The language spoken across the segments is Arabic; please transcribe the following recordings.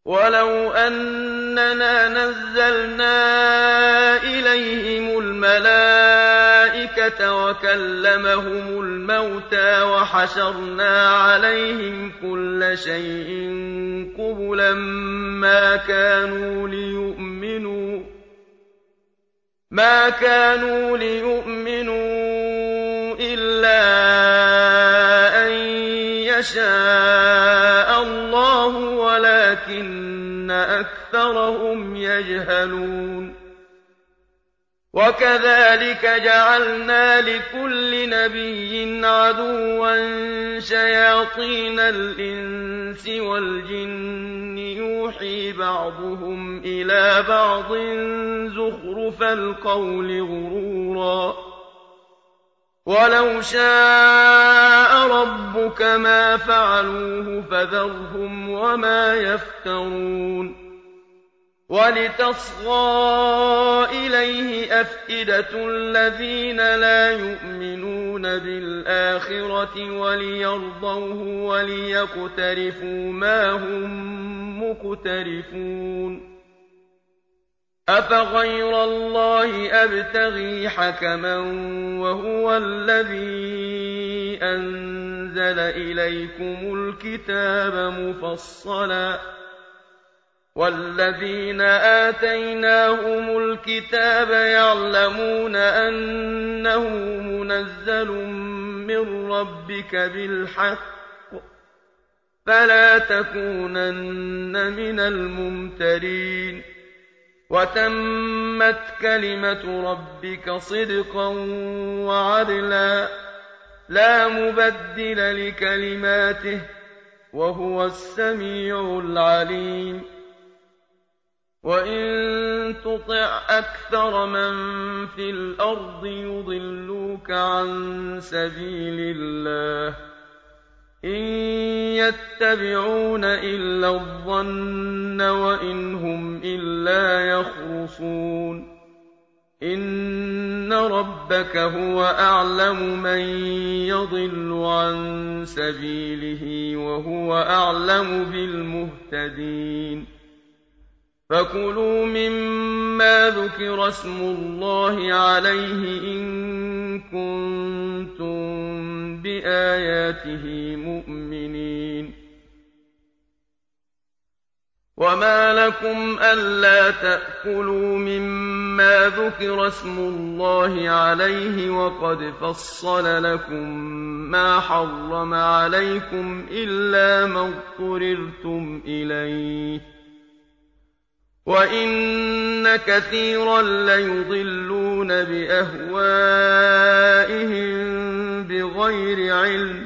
وَلَوْ أَنَّنَا نَزَّلْنَا إِلَيْهِمُ الْمَلَائِكَةَ وَكَلَّمَهُمُ الْمَوْتَىٰ وَحَشَرْنَا عَلَيْهِمْ كُلَّ شَيْءٍ قُبُلًا مَّا كَانُوا لِيُؤْمِنُوا إِلَّا أَن يَشَاءَ اللَّهُ وَلَٰكِنَّ أَكْثَرَهُمْ يَجْهَلُونَ وَكَذَٰلِكَ جَعَلْنَا لِكُلِّ نَبِيٍّ عَدُوًّا شَيَاطِينَ الْإِنسِ وَالْجِنِّ يُوحِي بَعْضُهُمْ إِلَىٰ بَعْضٍ زُخْرُفَ الْقَوْلِ غُرُورًا ۚ وَلَوْ شَاءَ رَبُّكَ مَا فَعَلُوهُ فَذَرْهُمْ وَمَا يَفْتَرُونَ وَلِتَصْغَىٰ إِلَيْهِ أَفْئِدَةُ الَّذِينَ لَا يُؤْمِنُونَ بِالْآخِرَةِ وَلِيَرْضَوْهُ وَلِيَقْتَرِفُوا مَا هُم مُّقْتَرِفُونَ أَفَغَيْرَ اللَّهِ أَبْتَغِي حَكَمًا وَهُوَ الَّذِي أَنزَلَ إِلَيْكُمُ الْكِتَابَ مُفَصَّلًا ۚ وَالَّذِينَ آتَيْنَاهُمُ الْكِتَابَ يَعْلَمُونَ أَنَّهُ مُنَزَّلٌ مِّن رَّبِّكَ بِالْحَقِّ ۖ فَلَا تَكُونَنَّ مِنَ الْمُمْتَرِينَ وَتَمَّتْ كَلِمَةُ رَبِّكَ صِدْقًا وَعَدْلًا ۚ لَّا مُبَدِّلَ لِكَلِمَاتِهِ ۚ وَهُوَ السَّمِيعُ الْعَلِيمُ وَإِن تُطِعْ أَكْثَرَ مَن فِي الْأَرْضِ يُضِلُّوكَ عَن سَبِيلِ اللَّهِ ۚ إِن يَتَّبِعُونَ إِلَّا الظَّنَّ وَإِنْ هُمْ إِلَّا يَخْرُصُونَ إِنَّ رَبَّكَ هُوَ أَعْلَمُ مَن يَضِلُّ عَن سَبِيلِهِ وَهُوَ أَعْلَمُ بِالْمُهْتَدِينَ فَكُلُوا مِمَّا ذُكِرَ اسْمُ اللَّهِ عَلَيْهِ إِن كُنتُم بِآيَاتِهِ مُؤْمِنِينَ وَمَا لَكُمْ أَلَّا تَأْكُلُوا مِمَّا ذُكِرَ اسْمُ اللَّهِ عَلَيْهِ وَقَدْ فَصَّلَ لَكُم مَّا حَرَّمَ عَلَيْكُمْ إِلَّا مَا اضْطُرِرْتُمْ إِلَيْهِ ۗ وَإِنَّ كَثِيرًا لَّيُضِلُّونَ بِأَهْوَائِهِم بِغَيْرِ عِلْمٍ ۗ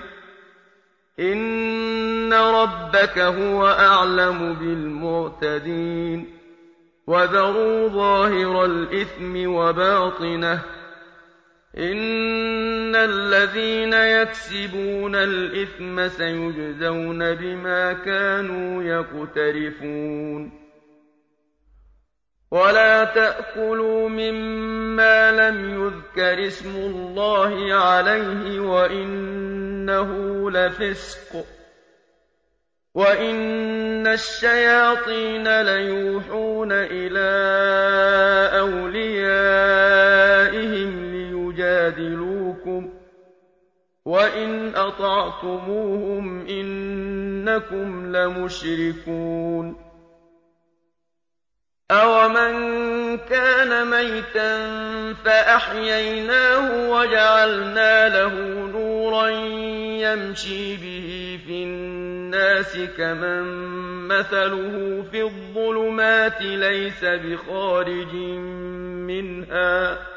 إِنَّ رَبَّكَ هُوَ أَعْلَمُ بِالْمُعْتَدِينَ وَذَرُوا ظَاهِرَ الْإِثْمِ وَبَاطِنَهُ ۚ إِنَّ الَّذِينَ يَكْسِبُونَ الْإِثْمَ سَيُجْزَوْنَ بِمَا كَانُوا يَقْتَرِفُونَ وَلَا تَأْكُلُوا مِمَّا لَمْ يُذْكَرِ اسْمُ اللَّهِ عَلَيْهِ وَإِنَّهُ لَفِسْقٌ ۗ وَإِنَّ الشَّيَاطِينَ لَيُوحُونَ إِلَىٰ أَوْلِيَائِهِمْ لِيُجَادِلُوكُمْ ۖ وَإِنْ أَطَعْتُمُوهُمْ إِنَّكُمْ لَمُشْرِكُونَ أَوَمَن كَانَ مَيْتًا فَأَحْيَيْنَاهُ وَجَعَلْنَا لَهُ نُورًا يَمْشِي بِهِ فِي النَّاسِ كَمَن مَّثَلُهُ فِي الظُّلُمَاتِ لَيْسَ بِخَارِجٍ مِّنْهَا ۚ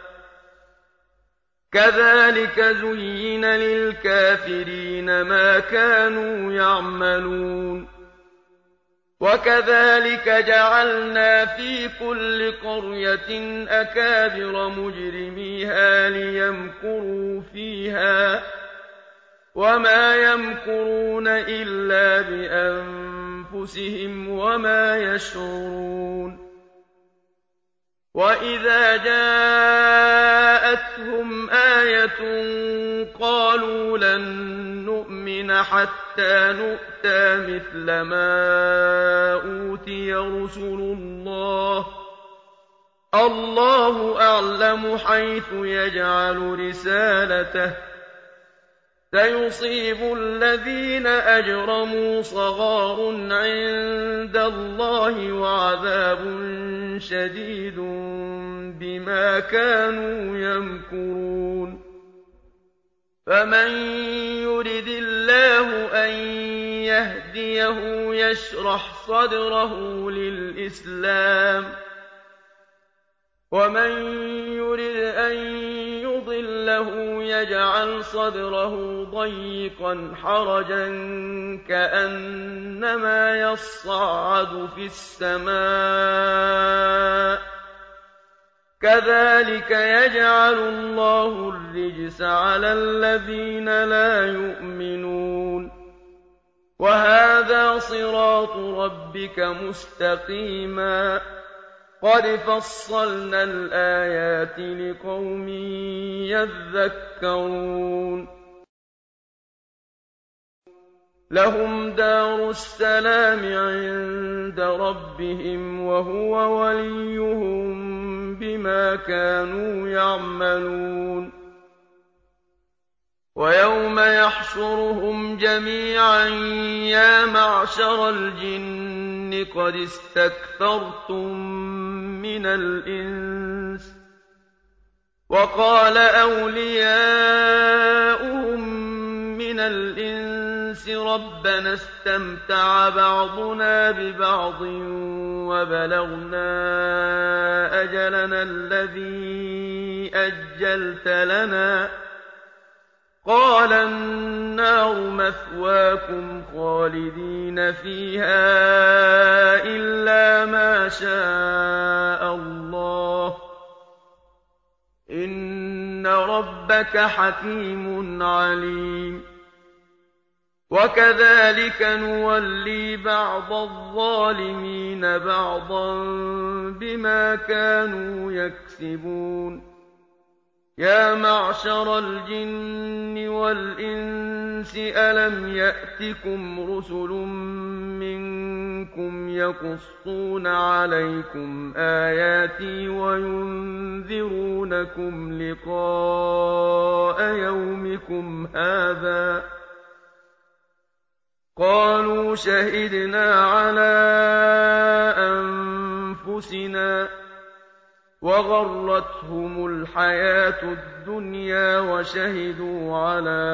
كَذَٰلِكَ زُيِّنَ لِلْكَافِرِينَ مَا كَانُوا يَعْمَلُونَ وَكَذَٰلِكَ جَعَلْنَا فِي كُلِّ قَرْيَةٍ أَكَابِرَ مُجْرِمِيهَا لِيَمْكُرُوا فِيهَا ۖ وَمَا يَمْكُرُونَ إِلَّا بِأَنفُسِهِمْ وَمَا يَشْعُرُونَ وَإِذَا جَاءَتْهُمْ آيَةٌ قَالُوا لَن نُّؤْمِنَ حَتَّىٰ نُؤْتَىٰ مِثْلَ مَا أُوتِيَ رُسُلُ اللَّهِ ۗ اللَّهُ أَعْلَمُ حَيْثُ يَجْعَلُ رِسَالَتَهُ ۗ سَيُصِيبُ الَّذِينَ أَجْرَمُوا صَغَارٌ عِندَ اللَّهِ وَعَذَابٌ شَدِيدٌ بِمَا كَانُوا يَمْكُرُونَ فَمَن يُرِدِ اللَّهُ أَن يَهْدِيَهُ يَشْرَحْ صَدْرَهُ لِلْإِسْلَامِ ۖ وَمَن يُرِدْ أَن يُضِلَّهُ يَجْعَلْ صَدْرَهُ ضَيِّقًا حَرَجًا كَأَنَّمَا يَصَّعَّدُ فِي السَّمَاءِ ۚ كَذَٰلِكَ يَجْعَلُ اللَّهُ الرِّجْسَ عَلَى الَّذِينَ لَا يُؤْمِنُونَ وَهَٰذَا صِرَاطُ رَبِّكَ مُسْتَقِيمًا ۗ قَدْ فَصَّلْنَا الْآيَاتِ لِقَوْمٍ يَذَّكَّرُونَ لَهُمْ دَارُ السَّلَامِ عِندَ رَبِّهِمْ ۖ وَهُوَ وَلِيُّهُم بِمَا كَانُوا يَعْمَلُونَ وَيَوْمَ يَحْشُرُهُمْ جَمِيعًا يَا مَعْشَرَ الْجِنِّ قَدِ اسْتَكْثَرْتُم مِّنَ الْإِنسِ ۖ وَقَالَ أَوْلِيَاؤُهُم مِّنَ الْإِنسِ رَبَّنَا اسْتَمْتَعَ بَعْضُنَا بِبَعْضٍ وَبَلَغْنَا أَجَلَنَا الَّذِي أَجَّلْتَ لَنَا ۚ قَالَ النَّارُ مَثْوَاكُمْ خَالِدِينَ فِيهَا إِلَّا مَا شَاءَ اللَّهُ ۗ إِنَّ رَبَّكَ حَكِيمٌ عَلِيمٌ وَكَذَٰلِكَ نُوَلِّي بَعْضَ الظَّالِمِينَ بَعْضًا بِمَا كَانُوا يَكْسِبُونَ يَا مَعْشَرَ الْجِنِّ وَالْإِنسِ أَلَمْ يَأْتِكُمْ رُسُلٌ مِّنكُمْ يَقُصُّونَ عَلَيْكُمْ آيَاتِي وَيُنذِرُونَكُمْ لِقَاءَ يَوْمِكُمْ هَٰذَا ۚ قَالُوا شَهِدْنَا عَلَىٰ أَنفُسِنَا ۖ وَغَرَّتْهُمُ الْحَيَاةُ الدُّنْيَا وَشَهِدُوا عَلَىٰ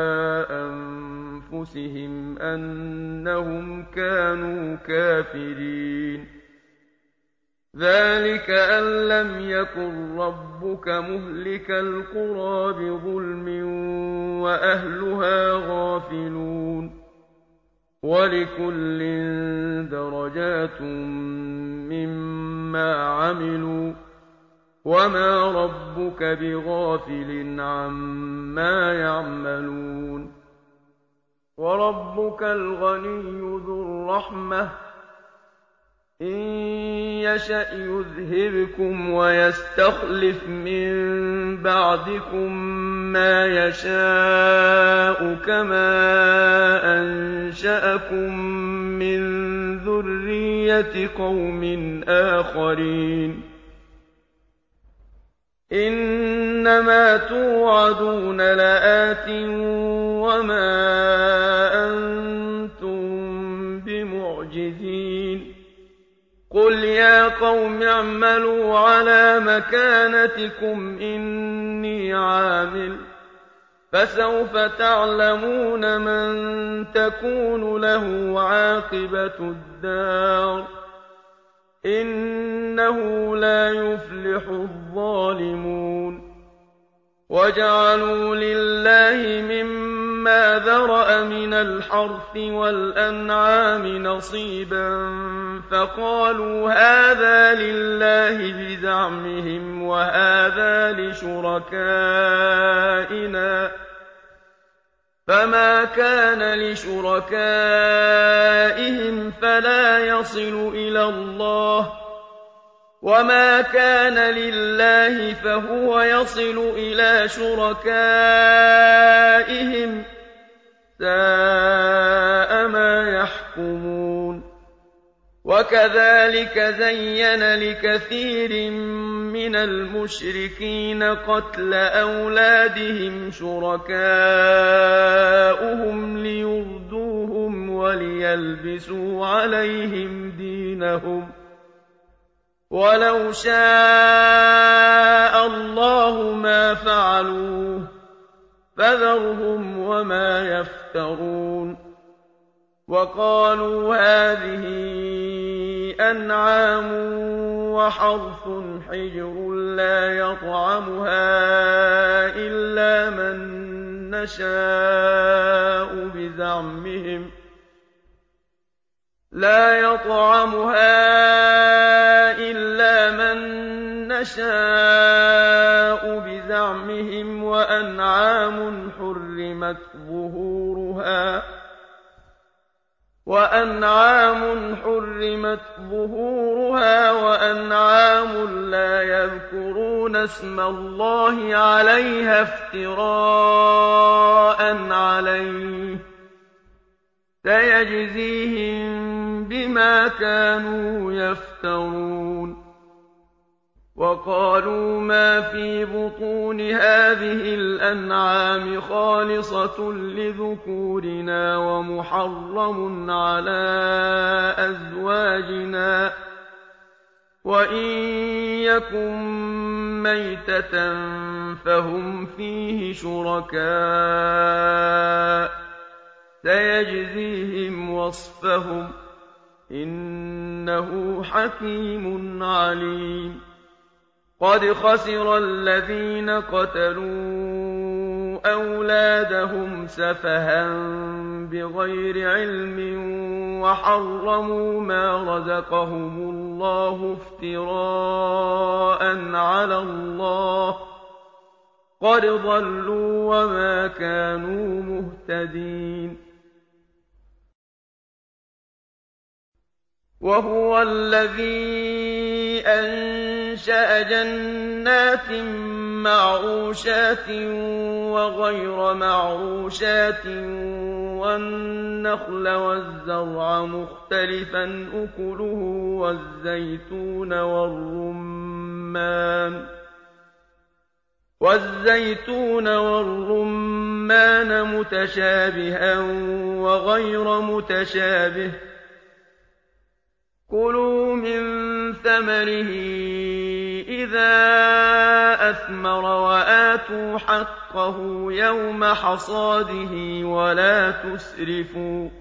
أَنفُسِهِمْ أَنَّهُمْ كَانُوا كَافِرِينَ ذَٰلِكَ أَن لَّمْ يَكُن رَّبُّكَ مُهْلِكَ الْقُرَىٰ بِظُلْمٍ وَأَهْلُهَا غَافِلُونَ وَلِكُلٍّ دَرَجَاتٌ مِّمَّا عَمِلُوا ۚ وَمَا رَبُّكَ بِغَافِلٍ عَمَّا يَعْمَلُونَ وَرَبُّكَ الْغَنِيُّ ذُو الرَّحْمَةِ ۚ إِن يَشَأْ يُذْهِبْكُمْ وَيَسْتَخْلِفْ مِن بَعْدِكُم مَّا يَشَاءُ كَمَا أَنشَأَكُم مِّن ذُرِّيَّةِ قَوْمٍ آخَرِينَ إِنَّمَا تُوعَدُونَ لَآتٍ وَمَا أَنتُم بِمُعْجِزِينَ قُلْ يَا قَوْمِ اعْمَلُوا عَلَىٰ مَكَانَتِكُمْ إِنِّي عَامِلٌ ۖ فَسَوْفَ تَعْلَمُونَ مَن تَكُونُ لَهُ عَاقِبَةُ الدَّارِ ۗ إِنَّهُ لَا يُفْلِحُ الظَّالِمُونَ وَجَعَلُوا لِلَّهِ مِمَّا ذَرَأَ مِنَ الْحَرْثِ وَالْأَنْعَامِ نَصِيبًا فَقَالُوا هَٰذَا لِلَّهِ بِزَعْمِهِمْ وَهَٰذَا لِشُرَكَائِنَا ۖ فَمَا كَانَ لِشُرَكَائِهِمْ فَلَا يَصِلُ إِلَى اللَّهِ ۖ وَمَا كَانَ لِلَّهِ فَهُوَ يَصِلُ إِلَىٰ شُرَكَائِهِمْ ۗ سَاءَ مَا يَحْكُمُونَ وكذلك زين لكثير من المشركين قتل أولادهم شركاؤهم ليردوهم وليلبسوا عليهم دينهم ولو شاء الله ما فعلوه فذرهم وما يفترون وقالوا هذه أنعام وحرث حجر لا يطعمها إلا من نشاء بزعمهم وأنعام حرمت ظهورها وأنعام لا يذكرون اسم الله عليها افتراء عليه سيجزيهم بما كانوا يفترون وقالوا ما في بطون هذه الأنعام خالصة لذكورنا ومحرم على أزواجنا وإن يكن ميتة فهم فيه شركاء سيجزيهم وصفهم إنه حكيم عليم قد خسر الذين قتلوا أولادهم سفها بغير علم وحرموا ما رزقهم الله افتراء على الله قد ضلوا وما كانوا مهتدين وهو الذي أنشأ جنات معروشات وغير معروشات والنخل والزرع مختلفا أكله والزيتون والرمان متشابها وغير متشابه كلوا من ثمره إذا أثمر وآتوا حقه يوم حصاده ولا تسرفوا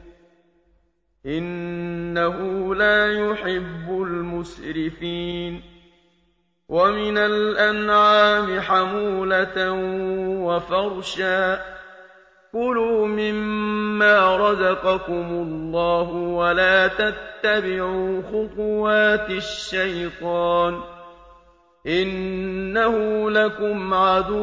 إنه لا يحب المسرفين ومن الأنعام حمولة وفرشا كلوا مما رزقكم الله ولا تتبعوا خطوات الشيطان إنه لكم عدو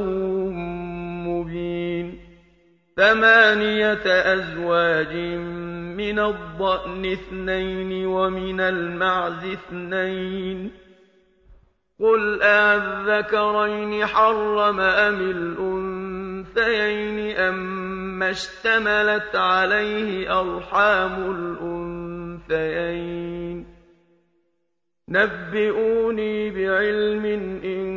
مبين 8 أزواج من الضأن 2 ومن المعز 2 قل أَذَكَرَيْنِ حرم أم الأنثيين أما اشتملت عليه أرحام الأنثيين نبئوني بعلم إن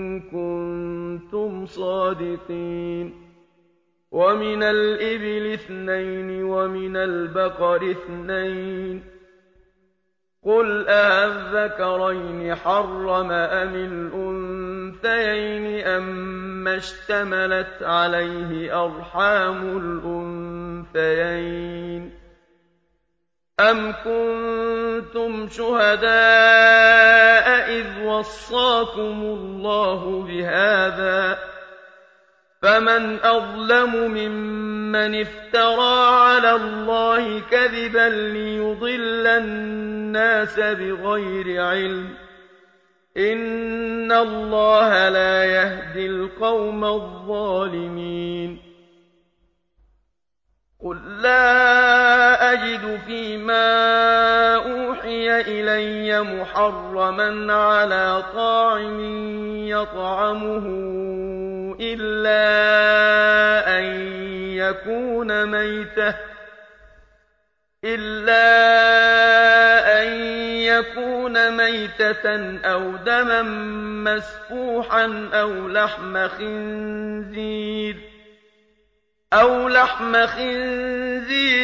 كنتم صادقين ومن الإبل 2 ومن البقر 2 قل أَذَكَرَيْنِ حرم أم الأنثيين أما اشتملت عليه أرحام الأنثيين أم كنتم شهداء إذ وصاكم الله بهذا فمن أظلم ممن افترى على الله كذبا ليضل الناس بغير علم إن الله لا يهدي القوم الظالمين قل لا أجد فيما أوحي إلي محرما على طاعم يطعمه إلا أن يكون ميتة أو دما مسفوحا أو لحم خنزير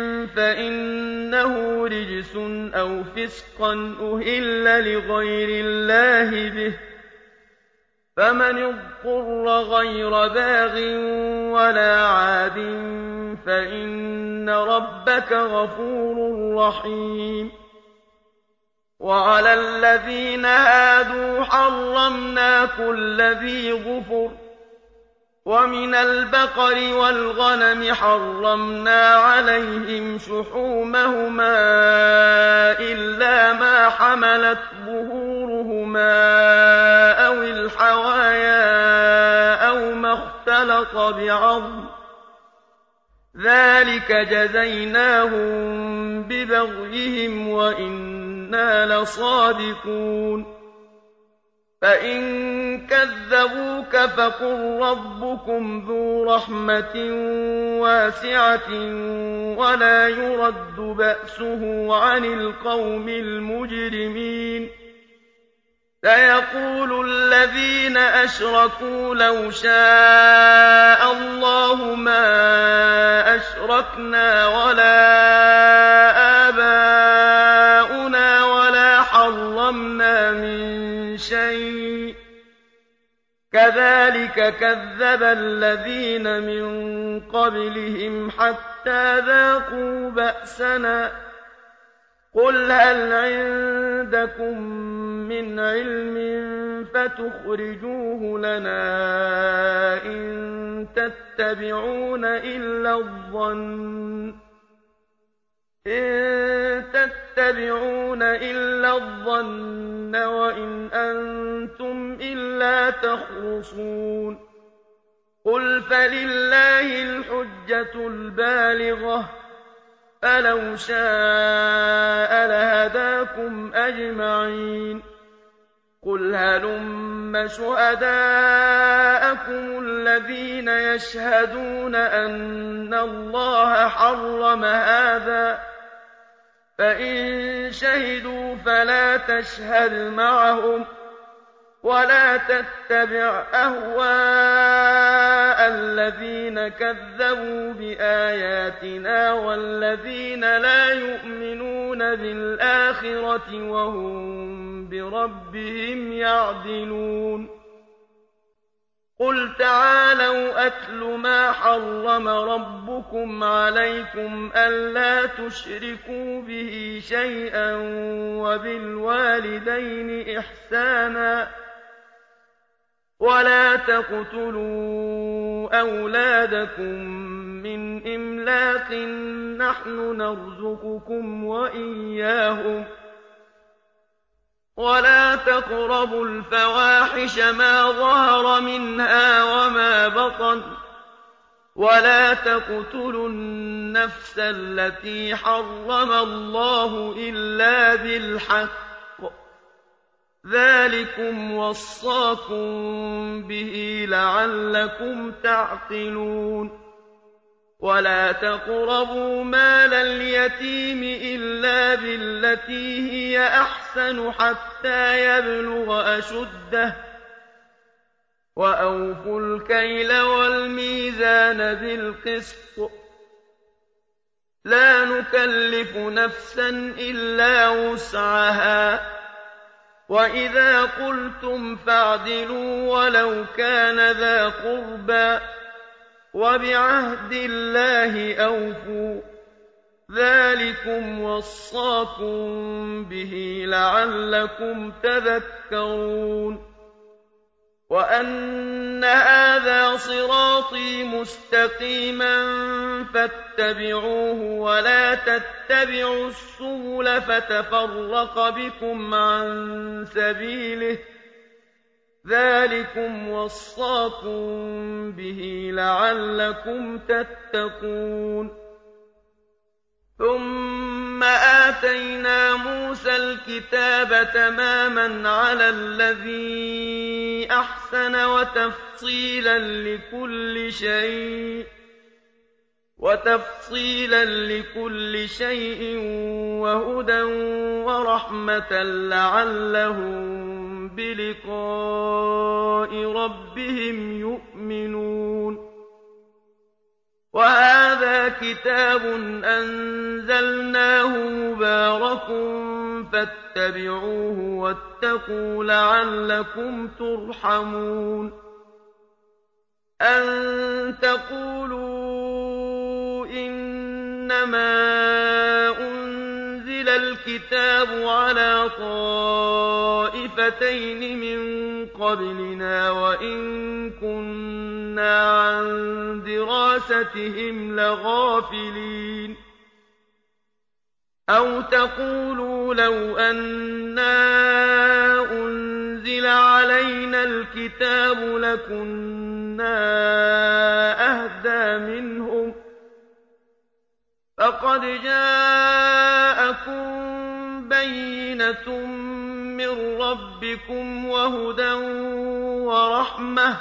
فإنه رجس أو فسقا أهل لغير الله به، فمن اضطر غير باغ ولا عاد فإن ربك غفور رحيم. وعلى الذين هادوا حرمنا كل ذي ظفر، ومن البقر والغنم حرمنا عليهم شحومهما إلا ما حملت ظهورهما أو الحوايا أو ما اختلط بعظم، ذلك جزيناهم ببغيهم وإنا لصادقون. فإن كذبوك فقل ربكم ذو رحمة واسعة ولا يرد بأسه عن القوم المجرمين. سيقول الذين أشركوا لو شاء الله ما أشركنا ولا آباؤنا ولا حرمنا من شيء، كذلك كذب الذين من قبلهم حتى ذاقوا بأسنا. قل هل عندكم من علم فتخرجوه لنا إن تتبعون إلا الظن وإن أنتم إلا تخرصون. قل فلله الحجة البالغة، فلو شاء لهداكم أجمعين. قل هلم شهداءكم الذين يشهدون أن الله حرم هذا، فإن شهدوا فلا تشهد معهم ولا تتبع أهواء الذين كذبوا بآياتنا والذين لا يؤمنون بالآخرة وهم بربهم يعدلون. قل تعالوا أتل ما حرم ربكم عليكم ألا تشركوا به شيئا وبالوالدين إحسانا ولا تقتلوا أولادكم من إملاق نحن نرزقكم وإياهم ولا تقربوا الفواحش ما ظهر منها وما بطن ولا تقتلوا النفس التي حرم الله إلا بالحق، ذلكم وصاكم به لعلكم تعقلون. ولا تقربوا مال اليتيم إلا بالتي هي أحسن حتى يبلغ أشده، وأوفوا الكيل والميزان بالقسط، لا نكلف نفسا إلا وسعها، وإذا قلتم فاعدلوا ولو كان ذا قربى، وبعهد الله أوفوا، ذلكم وصاكم به لعلكم تذكرون. وأن هذا صراطي مستقيما فاتبعوه ولا تتبعوا السبل فتفرق بكم عن سبيله، ذلكم وصاكم به لعلكم تتقون. ثم آتينا موسى الكتاب تماما على الذي أحسن وتفصيلا لكل شيء، وَتَفْصِيلًا لِّكُلِّ شَيْءٍ وَهُدًى وَرَحْمَةً لَّعَلَّهُم بِلِقَاءِ رَبِّهِمْ يُؤْمِنُونَ وَهَٰذَا كِتَابٌ أَنزَلْنَاهُ مُبَارَكٌ فَاتَّبِعُوهُ وَاتَّقُوا لَعَلَّكُمْ تُرْحَمُونَ أَن تَقُولُوا إِنَّمَا أُنزِلَ الْكِتَابُ عَلَىٰ طَائِفَتَيْنِ مِن قَبْلِنَا وَإِن كُنَّا عَن دِرَاسَتِهِمْ لَغَافِلِينَ أَوْ تَقُولُوا لَوْ أَنَّا أُنزِلَ عَلَيْنَا الْكِتَابُ لَكُنَّا أَهْدَىٰ مِنْهُمْ ۚ فَقَدْ جَاءَكُم بَيِّنَةٌ مِّن رَّبِّكُمْ وَهُدًى وَرَحْمَةٌ ۚ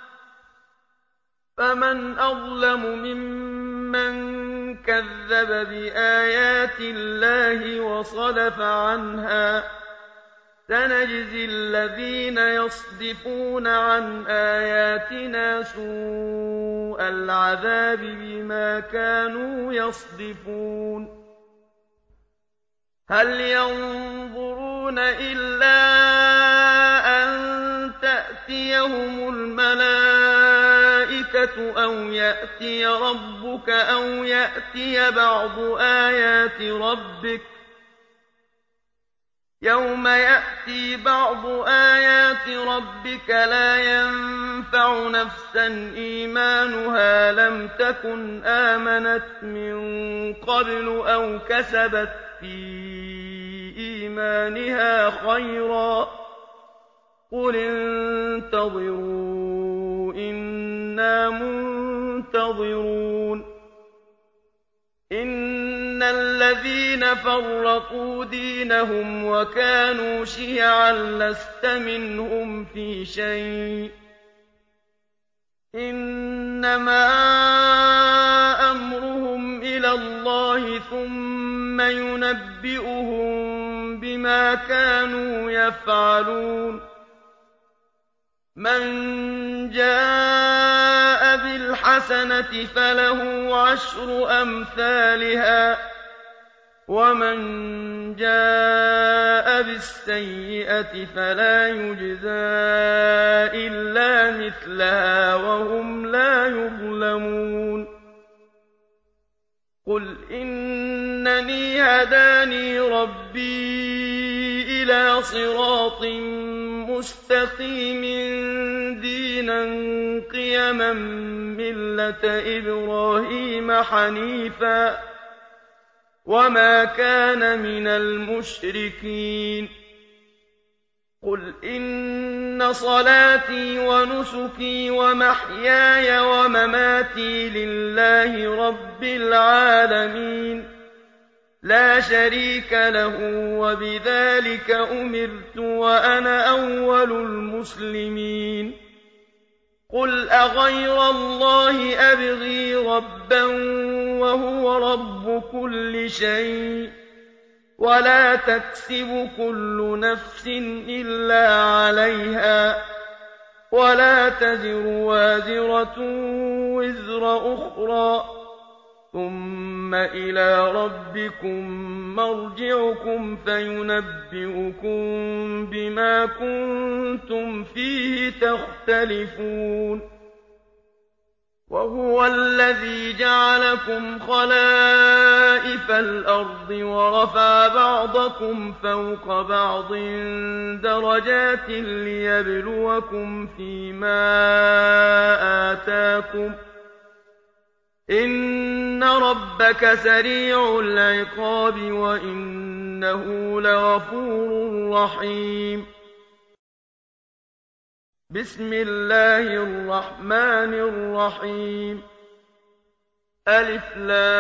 فَمَنْ أَظْلَمُ مِمَّن كَذَّبَ بِآيَاتِ اللَّهِ وَصَدَفَ عَنْهَا ۗ سَنَجْزِي الَّذِينَ يَصْدِفُونَ عَنْ آيَاتِنَا سُوءَ الْعَذَابِ بِمَا كَانُوا يَصْدِفُونَ هَلْ يَنظُرُونَ إِلَّا أَن تَأْتِيَهُمُ الْمَلَائِكَةُ أَوْ يَأْتِيَ رَبُّكَ أَوْ يَأْتِيَ بَعْضُ آيَاتِ رَبِّكَ ۗ يَوْمَ يَأْتِي بَعْضُ آيَاتِ رَبِّكَ لَا يَنفَعُ نَفْسًا إِيمَانُهَا لَمْ تَكُنْ آمَنَتْ مِن قَبْلُ أَوْ كَسَبَتْ فِي إِيمَانِهَا خَيْرًا ۗ قُلِ انتَظِرُوا إِنَّا مُنتَظِرُونَ إِنَّ الَّذِينَ فَرَّقُوا دِينَهُمْ وَكَانُوا شِيَعًا لَّسْتَ مِنْهُمْ فِي شَيْءٍ ۚ إِنَّمَا أَمْرُهُمْ إِلَى اللَّهِ ثُمَّ يُنَبِّئُهُم بِمَا كَانُوا يَفْعَلُونَ مَن جَاءَ بِالْحَسَنَةِ فَلَهُ عَشْرُ أَمْثَالِهَا ۖ وَمَن جَاءَ بِالسَّيِّئَةِ فَلَا يُجْزَىٰ إِلَّا مِثْلَهَا وَهُمْ لَا يُظْلَمُونَ قُلْ إِنَّنِي هَدَانِي رَبِّي إِلَىٰ صِرَاطٍ مُّسْتَقِيمٍ دِينًا قِيَمًا مِّلَّةَ إِبْرَاهِيمَ حَنِيفًا ۖ وَمَا كَانَ مِنَ الْمُشْرِكِينَ قُلْ إِنَّ صَلَاتِي وَنُسُكِي وَمَحْيَايَ وَمَمَاتِي لِلَّهِ رَبِّ الْعَالَمِينَ لَا شَرِيكَ لَهُ ۖ وَبِذَٰلِكَ أُمِرْتُ وَأَنَا أَوَّلُ الْمُسْلِمِينَ قُلْ أَغَيْرَ اللَّهِ أَبْغِي رَبًّا وَهُوَ رَبُّ كُلِّ شَيْءٍ ۖ وَلَا تَكْسِبُ كُلُّ نَفْسٍ إِلَّا عَلَيْهَا ۖ وَلَا تَزِرُ وَازِرَةٌ وِزْرَ أُخْرَىٰ ۗ ثُمَّ إِلَىٰ رَبِّكُم مَّرْجِعُكُمْ فَيُنَبِّئُكُم بِمَا كُنتُمْ فِيهِ تَخْتَلِفُونَ وَهُوَ الَّذِي جَعَلَكُمْ خَلَائِفَ الْأَرْضِ وَرَفَعَ بَعْضَكُمْ فَوْقَ بَعْضٍ دَرَجَاتٍ لِّيَبْلُوَكُمْ فِي مَا آتَاكُمْ ۗ إِنَّ رَبَّكَ سَرِيعُ الْعِقَابِ وَإِنَّهُ لَغَفُورٌ رَّحِيمٌ بسم الله الرحمن الرحيم ألف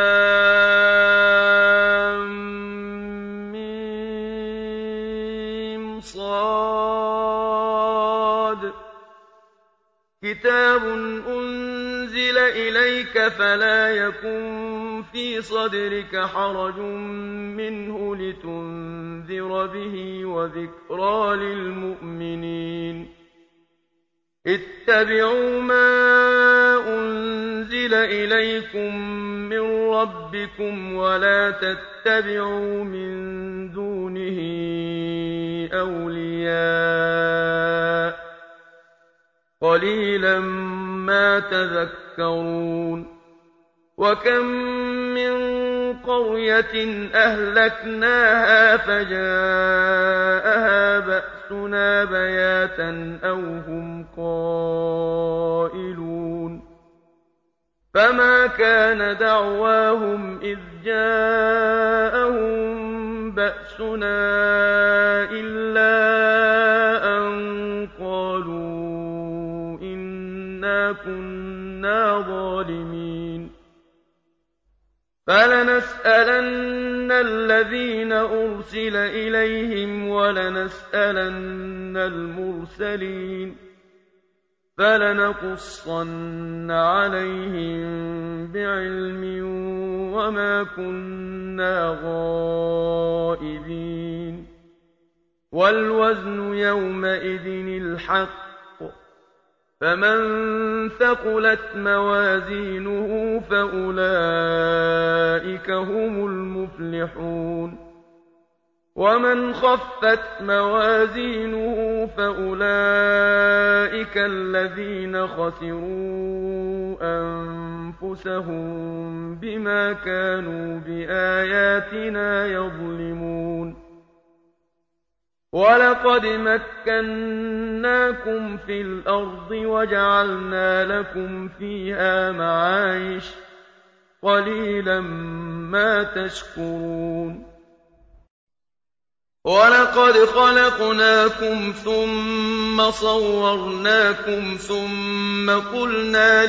لام ميم صاد كتاب أُنزِلَ إِلَيْكَ فَلَا يَكُن فِي صَدْرِكَ حَرَجٌ مِّنْهُ لِتُنذِرَ بِهِ وَذِكْرَىٰ لِلْمُؤْمِنِينَ اتَّبِعُوا مَا أُنزِلَ إِلَيْكُم مِّن رَّبِّكُمْ وَلَا تَتَّبِعُوا مِن دُونِهِ أَوْلِيَاءَ ۗ قَلِيلًا مَّا تَذَكَّرُونَ وَكَم مِّن قَرْيَةٍ أَهْلَكْنَاهَا فَجَاءَهَا بَأْسُنَا بَيَاتًا أَوْ هُمْ قَائِلُونَ فَمَا كَانَ دَعْوَاهُمْ إِذْ جَاءَهُم بَأْسُنَا إِلَّا أَن قَالُوا إِنَّا كُنَّا ظَالِمِينَ فَلَنَسْأَلَنَّ الَّذِينَ أُرْسِلَ إِلَيْهِمْ وَلَنَسْأَلَنَّ الْمُرْسَلِينَ فَلَنَقُصَّنَّ عَلَيْهِم بِعِلْمٍ وَمَا كُنَّا غَائِبِينَ وَالْوَزْنُ يَوْمَئِذٍ الْحَقُّ ۚ فَمَن ثَقُلَتْ مَوَازِينُهُ فَأُولَٰئِكَ هُمُ الْمُفْلِحُونَ وَمَنْ خَفَّتْ مَوَازِينُهُ فَأُولَٰئِكَ الَّذِينَ خَسِرُوا أَنفُسَهُم بِمَا كَانُوا بِآيَاتِنَا يَظْلِمُونَ وَلَقَدْ مَكَّنَّاكُمْ فِي الْأَرْضِ وَجَعَلْنَا لَكُمْ فِيهَا مَعَايِشَ ۗ قَلِيلًا مَّا تَشْكُرُونَ وَلَقَدْ خَلَقْنَاكُمْ ثُمَّ صَوَّرْنَاكُمْ ثُمَّ قُلْنَا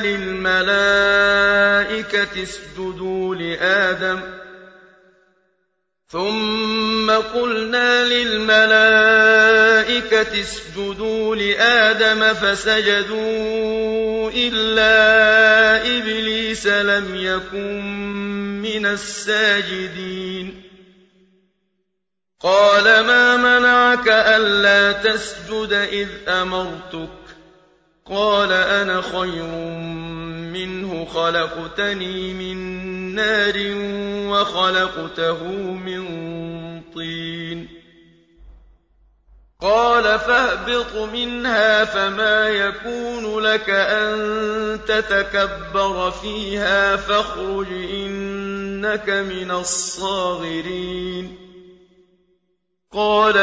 لِلْمَلَائِكَةِ اسْجُدُوا لِآدَمَ فَسَجَدُوا إِلَّا إِبْلِيسَ لَمْ يَكُن مِّنَ السَّاجِدِينَ قَالَ مَا مَنَعَكَ أَلَّا تَسْجُدَ إِذْ أَمَرْتُكَ ۖ قَالَ أَنَا خَيْرٌ مِّنْهُ خَلَقْتَنِي مِن نَّارٍ وَخَلَقْتَهُ مِن طِينٍ قَالَ فَاهْبِطْ مِنْهَا فَمَا يَكُونُ لَكَ أَن تَتَكَبَّرَ فِيهَا فَاخْرُجْ إِنَّكَ مِنَ الصَّاغِرِينَ قَالَ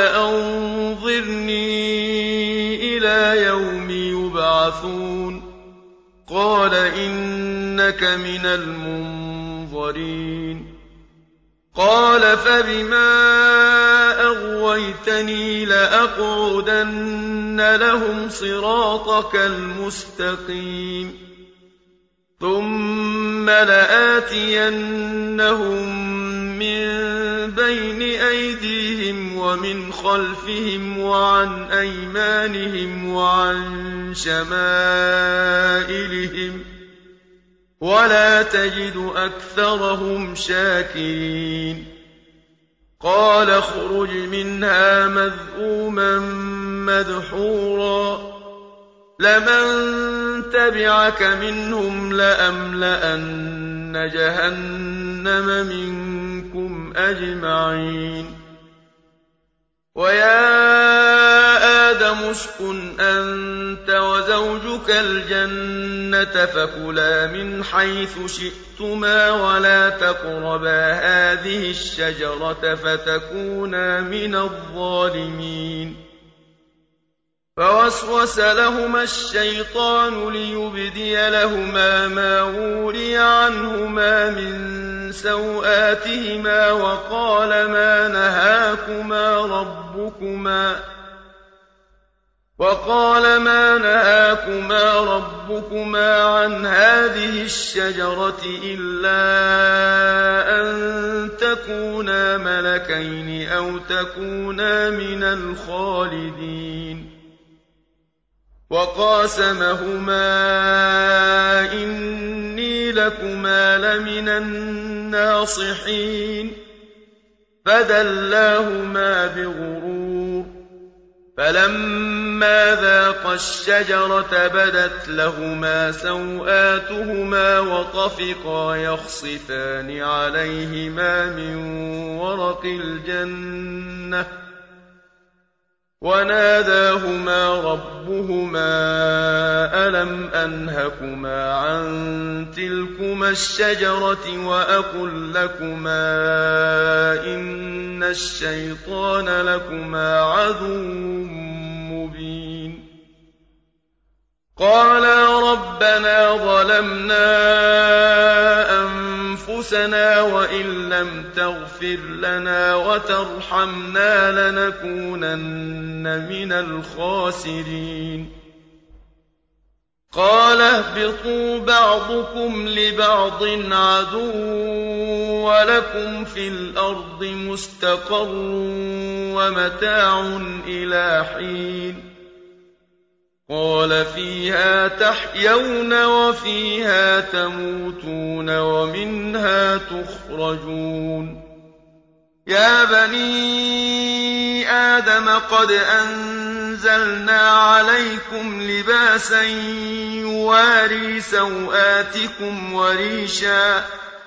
أَنظِرْنِي إِلَىٰ يَوْمِ يُبْعَثُونَ قَالَ إِنَّكَ مِنَ الْمُنظَرِينَ قَالَ فَبِمَا أَغْوَيْتَنِي لَأَقْعُدَنَّ لَهُمْ صِرَاطَكَ الْمُسْتَقِيمَ ثُمَّ لَآتِيَنَّهُم مِّن بَيْنِ أَيْدِيهِمْ وَمِنْ خَلْفِهِمْ وَعَنْ أَيْمَانِهِمْ وَعَن شَمَائِلِهِمْ ۖ وَلَا تَجِدُ أَكْثَرَهُمْ شَاكِرِينَ قَالَ اخْرُجْ مِنْهَا مَذْءُومًا مَّدْحُورًا ۖ لَّمَن تَبِعَكَ مِنْهُمْ لَأَمْلَأَنَّ جَهَنَّمَ مِنكُمْ أَجْمَعِينَ وَيَا آدَمُ اسْكُنْ أَنتَ وَزَوْجُكَ الْجَنَّةَ فَكُلَا مِنْ حَيْثُ شِئْتُمَا وَلَا تَقْرَبَا هَٰذِهِ الشَّجَرَةَ فَتَكُونَا مِنَ الظَّالِمِينَ فَوَسْوَسَ لَهُمَا الشَّيْطَانُ لِيُبْدِيَ لَهُمَا مَا وُورِيَ عَنْهُمَا مِن سَوْآتِهِمَا وَقَالَ مَا نَهَاكُمَا رَبُّكُمَا عَنْ هَٰذِهِ الشَّجَرَةِ إِلَّا أَن تَكُونَا مَلَكَيْنِ أَوْ تَكُونَا مِنَ الْخَالِدِينَ وقاسمهما إني لكما لمن الناصحين فدلاهما بغرور فلما ذاقا الشجرة بدت لهما سوآتهما وطفقا يخصفان عليهما من ورق الجنة وناداهما ربهما ألم أنهكما عن تلكما الشجرة وأقل لكما إن الشيطان لكما عدو مبين قالا ربنا ظلمنا أنفسنا وإن لم تغفر لنا وترحمنا لنكونن من الخاسرين قال اهبطوا بعضكم لبعض عدو ولكم في الأرض مستقر ومتاع إلى حين قال فيها تحيون وفيها تموتون ومنها تخرجون يا بني آدم قد أنزلنا عليكم لباسا يواري سوآتكم وريشا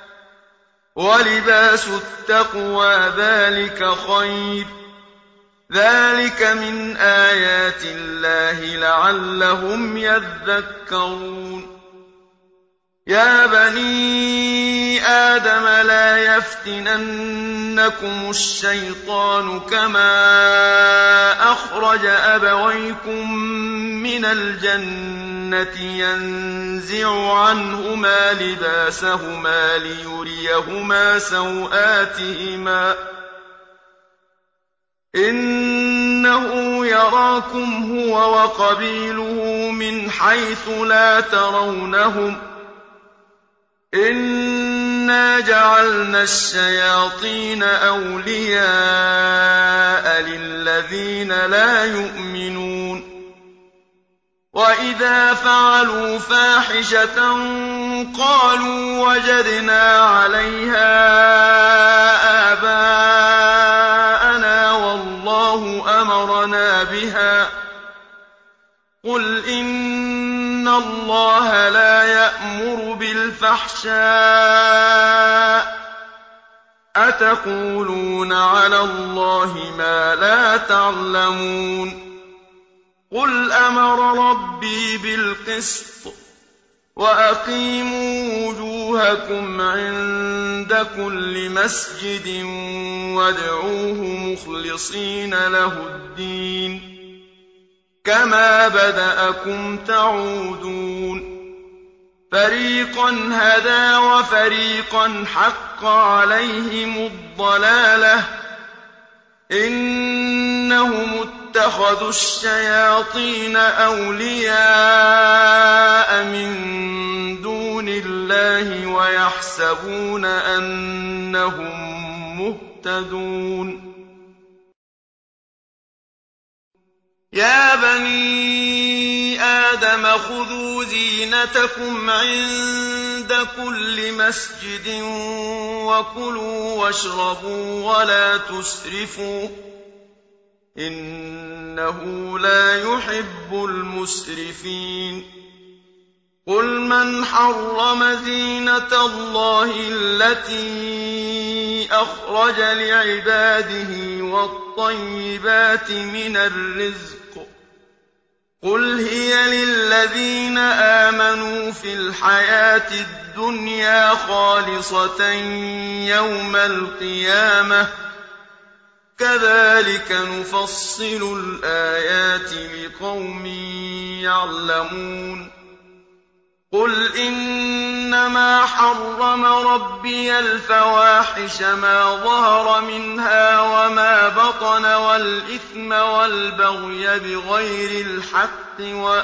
ولباس التقوى ذلك خير ذلك من آيات الله لعلهم يذكرون يا بني آدم لا يفتننكم الشيطان كما أخرج أبويكم من الجنة ينزع عنهما لباسهما ليريهما سوآتهما إنه يراكم هو وقبيله من حيث لا ترونهم إنا جعلنا الشياطين أولياء للذين لا يؤمنون وإذا فعلوا فاحشة قالوا وجدنا عليها آباءنا والله أمرنا بها قل إن الله لا يأمر بالفحشاء أتقولون على الله ما لا تعلمون قل أمر ربي بالقسط وأقيموا وجوهكم عند كل مسجد وادعوه مخلصين له الدين كما بدأكم تعودون فريقا هدى وفريقا حق عليهم الضلالة إنهم اتخذوا الشياطين أولياء من دون الله ويحسبون أنهم مهتدون يا بني آدم خذوا زينتكم عند كل مسجد وكلوا واشربوا ولا تسرفوا إنه لا يحب المسرفين قل من حرم زينة الله التي أخرج لعباده والطيبات من الرزق قل هي للذين آمنوا في الحياة الدنيا خالصة يوم القيامة كذلك نفصل الآيات لقوم يعلمون قل إنما حرم ربي الفواحش ما ظهر منها وما بطن والإثم والبغي بغير الحق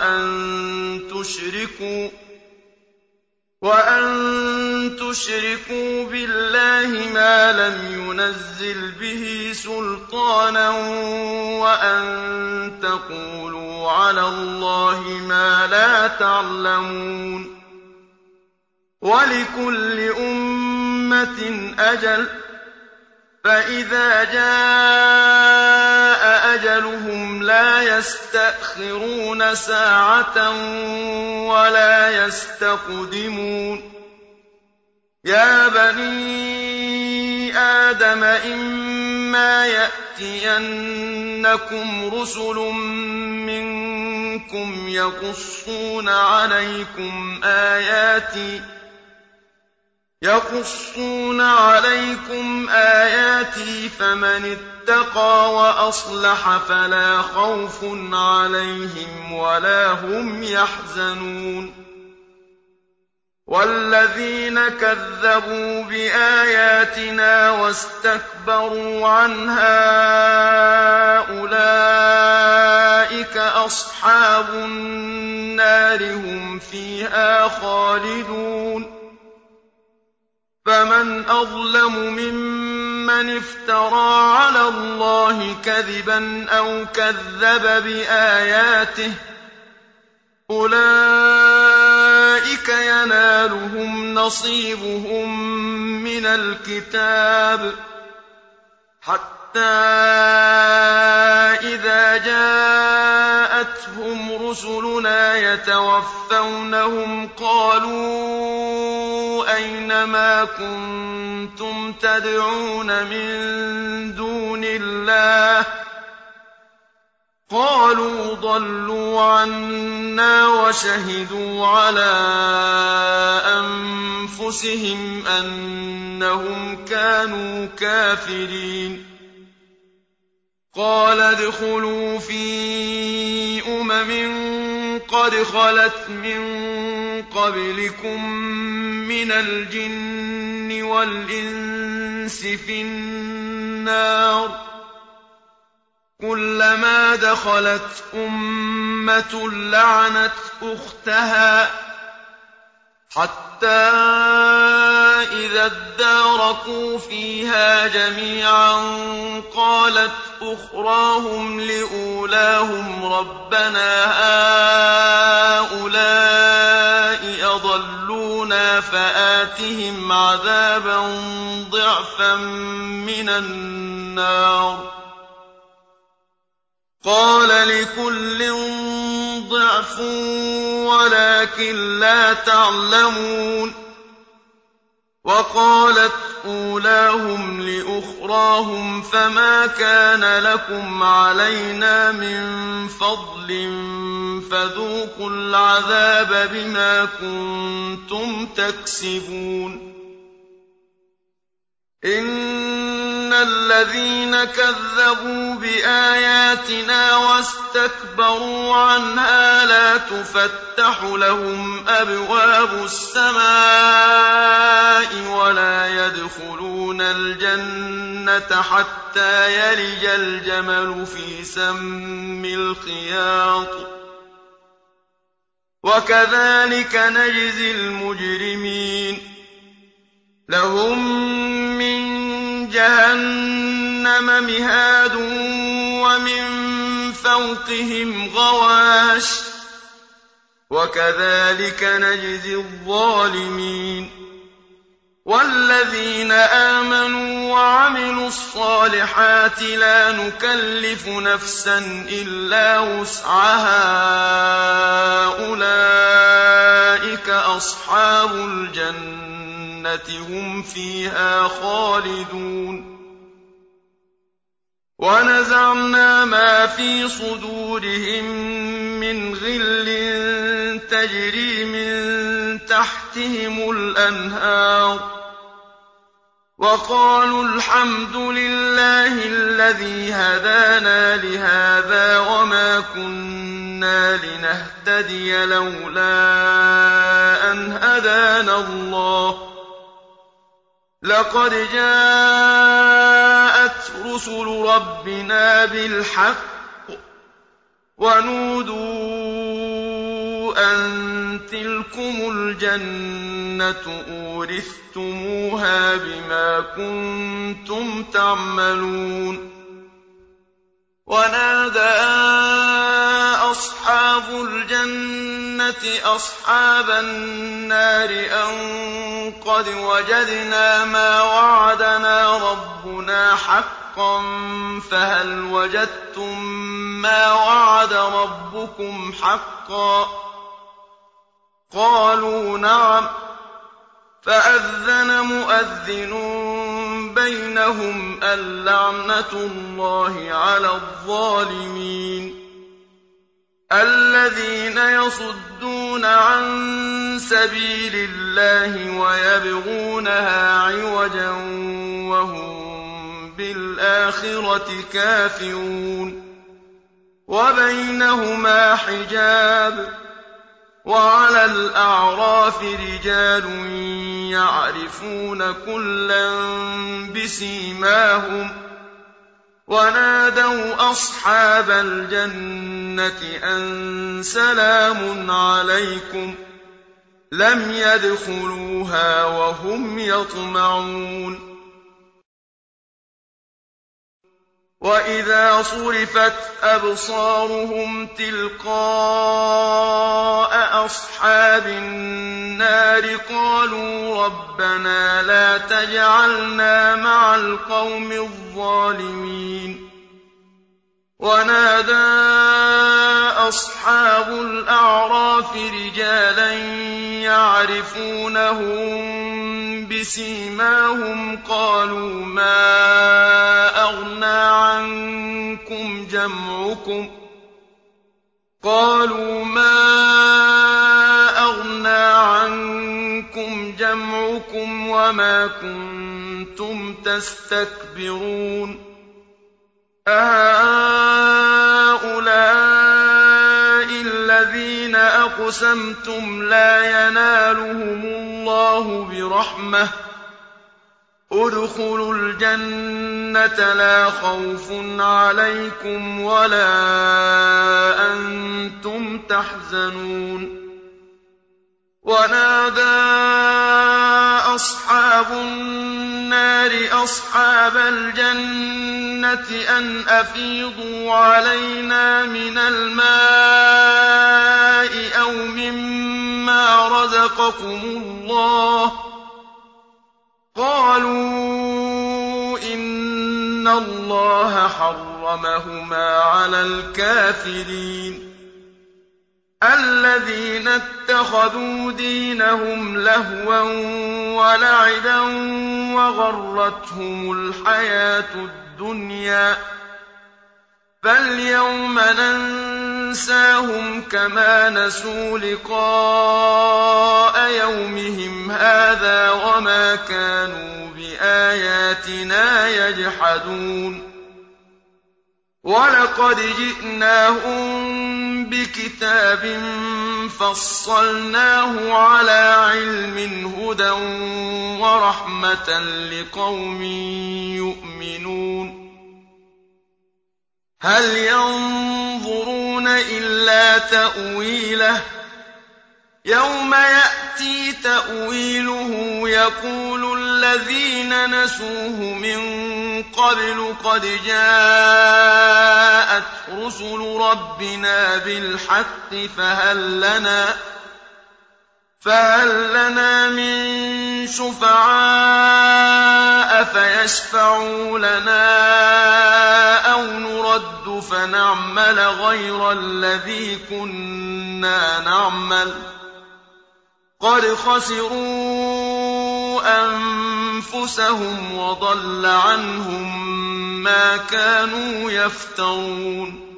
وأن تشركوا بالله ما لم ينزل به سلطانا وأن تقولوا تفتروا على الله ما لا تعلمون ولكل أمة أجل فإذا جاء أجلهم لا يستأخرون ساعة ولا يستقدمون يا بني آدم إما يأتينكم رسل منكم يقصون عليكم آياتي فمن اتقى وأصلح فلا خوف عليهم ولا هم يحزنون والذين كذبوا بآياتنا واستكبروا عنها أولئك أصحاب النار هم فيها خالدون فمن أظلم ممن افترى على الله كذبا أو كذب بآياته أولئك ينالهم نصيبهم من الكتاب حتى إذا جاءتهم رسلنا يتوفونهم قالوا أين ما كنتم تدعون من دون الله قالوا ضلوا عنا وشهدوا على أنفسهم أنهم كانوا كافرين قال ادخلوا في قد خلت من قبلكم من الجن والإنس في النار كلما دخلت أمة لعنت أختها حتى إذا اداركوا فيها جميعا قالت أخراهم لأولاهم ربنا هؤلاء أضلونا فآتهم عذابا ضعفا من النار قال لكل ضعف ولكن لا تعلمون وقالت أولاهم لأخراهم فما كان لكم علينا من فضل فذوقوا العذاب بما كنتم تكسبون إن الذين كذبوا بآياتنا واستكبروا عنها لا تفتح لهم أبواب السماء ولا يدخلون الجنة حتى يلج الجمل في سم الخياط وكذلك نجزي المجرمين لهم من جهنم مهاد ومن فوقهم غواش وكذلك نجزي الظالمين والذين آمنوا وعملوا الصالحات لا نكلف نفسا إلا وسعها أولئك أصحاب الجنة هم فيها خالدون ونزعنا ما في صدورهم من غل تجري من تحتهم الأنهار وقالوا الحمد لله الذي هدانا لهذا وما كنا لنهتدي لولا أن هدانا الله لقد جاءت رسل ربنا بالحق ونودوا أن تلكم الجنة أورثتموها بما كنتم تعملون ونادى أصحاب أَصْحَابُ الْجَنَّةِ أَصْحَابَ النَّارِ أَن قَدْ وَجَدْنَا مَا وَعَدَنَا رَبُّنَا حَقًّا فَهَلْ وَجَدتُّم مَّا وَعَدَ رَبُّكُمْ حَقًّا ۖ قَالُوا نَعَمْ ۚ فَأَذَّنَ مُؤَذِّنٌ بَيْنَهُمْ اللَّعْنَةُ اللَّهِ عَلَى الظَّالِمِينَ الَّذِينَ يَصُدُّونَ عَن سَبِيلِ اللَّهِ وَيَبْغُونَهَا عِوَجًا وَهُم بِالْآخِرَةِ كَافِرُونَ وَبَيْنَهُمَا حِجَابٌ ۚ وَعَلَى الْأَعْرَافِ رِجَالٌ يَعْرِفُونَ كُلًّا بِسِيمَاهُمْ وَنَادَوْا أَصْحَابَ الْجَنَّةِ أَن سَلَامٌ عَلَيْكُمْ ۚ لَمْ يَدْخُلُوهَا وَهُمْ يَطْمَعُونَ وَإِذَا صُرِفَتْ أَبْصَارُهُمْ تِلْقَاءَ أَصْحَابِ النَّارِ قَالُوا رَبَّنَا لَا تَجْعَلْنَا مَعَ الْقَوْمِ الظَّالِمِينَ ونادى أصحاب الأعراف رجالا يعرفونهم بسيماهم قالوا ما أغنى عنكم جمعكم وما كنتم تستكبرون أهؤلاء الذين أقسمتم لا ينالهم الله برحمة ادخلوا الجنة لا خوف عليكم ولا أنتم تحزنون ونادى أصحاب النار أصحاب الجنة أن أفيضوا علينا من الماء أو مما رزقكم الله قالوا إن الله حرمهما على الكافرين الذين اتخذوا دينهم لهوا ولعبا وغرتهم الحياة الدنيا فاليوم ننساهم كما نسوا لقاء يومهم هذا وما كانوا بآياتنا يجحدون ولقد جئناهم بكتاب فصلناه على علم هدى ورحمة لقوم يؤمنون هل ينظرون إلا تأويله يوم يأتي تأويله يقول الذين نسوه من قبل قد جاءت رسل ربنا بالحق فهل لنا من شفعاء فيشفعوا لنا أو نرد فنعمل غير الذي كنا نعمل قد خسروا أنفسهم وضل عنهم ما كانوا يفترون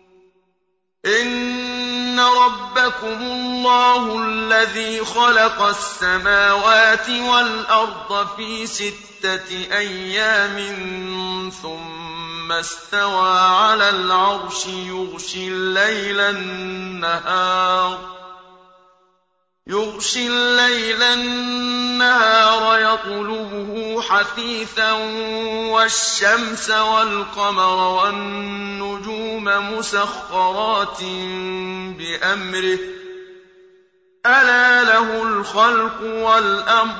إن ربكم الله الذي خلق السماوات والأرض في 6 أيام ثم استوى على العرش يغشي الليل النهار يطلبه حثيثا والشمس والقمر والنجوم مسخرات بأمره ألا له الخلق والأمر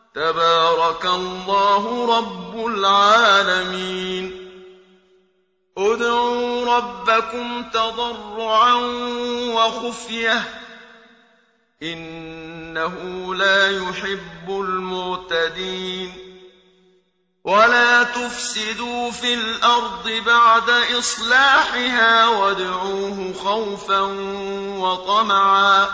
تبارك الله رب العالمين ادْعُوا رَبَّكُمْ تَضَرُّعًا وَخُفْيَةً إِنَّهُ لَا يُحِبُّ الْمُعْتَدِينَ وَلَا تُفْسِدُوا فِي الْأَرْضِ بَعْدَ إِصْلَاحِهَا وَادْعُوهُ خَوْفًا وَطَمَعًا ۚ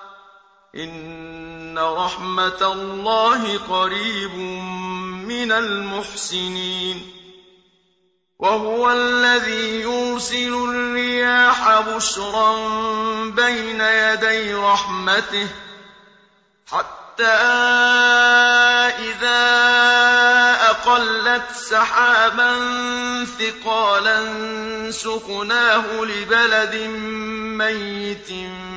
إِنَّ رَحْمَتَ اللَّهِ قَرِيبٌ مِّنَ الْمُحْسِنِينَ وَهُوَ الَّذِي يُرْسِلُ الرِّيَاحَ بُشْرًا بَيْنَ يَدَيْ رَحْمَتِهِ حَتَّىٰ إِذَا أَقَلَّتْ سَحَابًا ثِقَالًا سُقْنَاهُ لِبَلَدٍ مَّيِّتٍ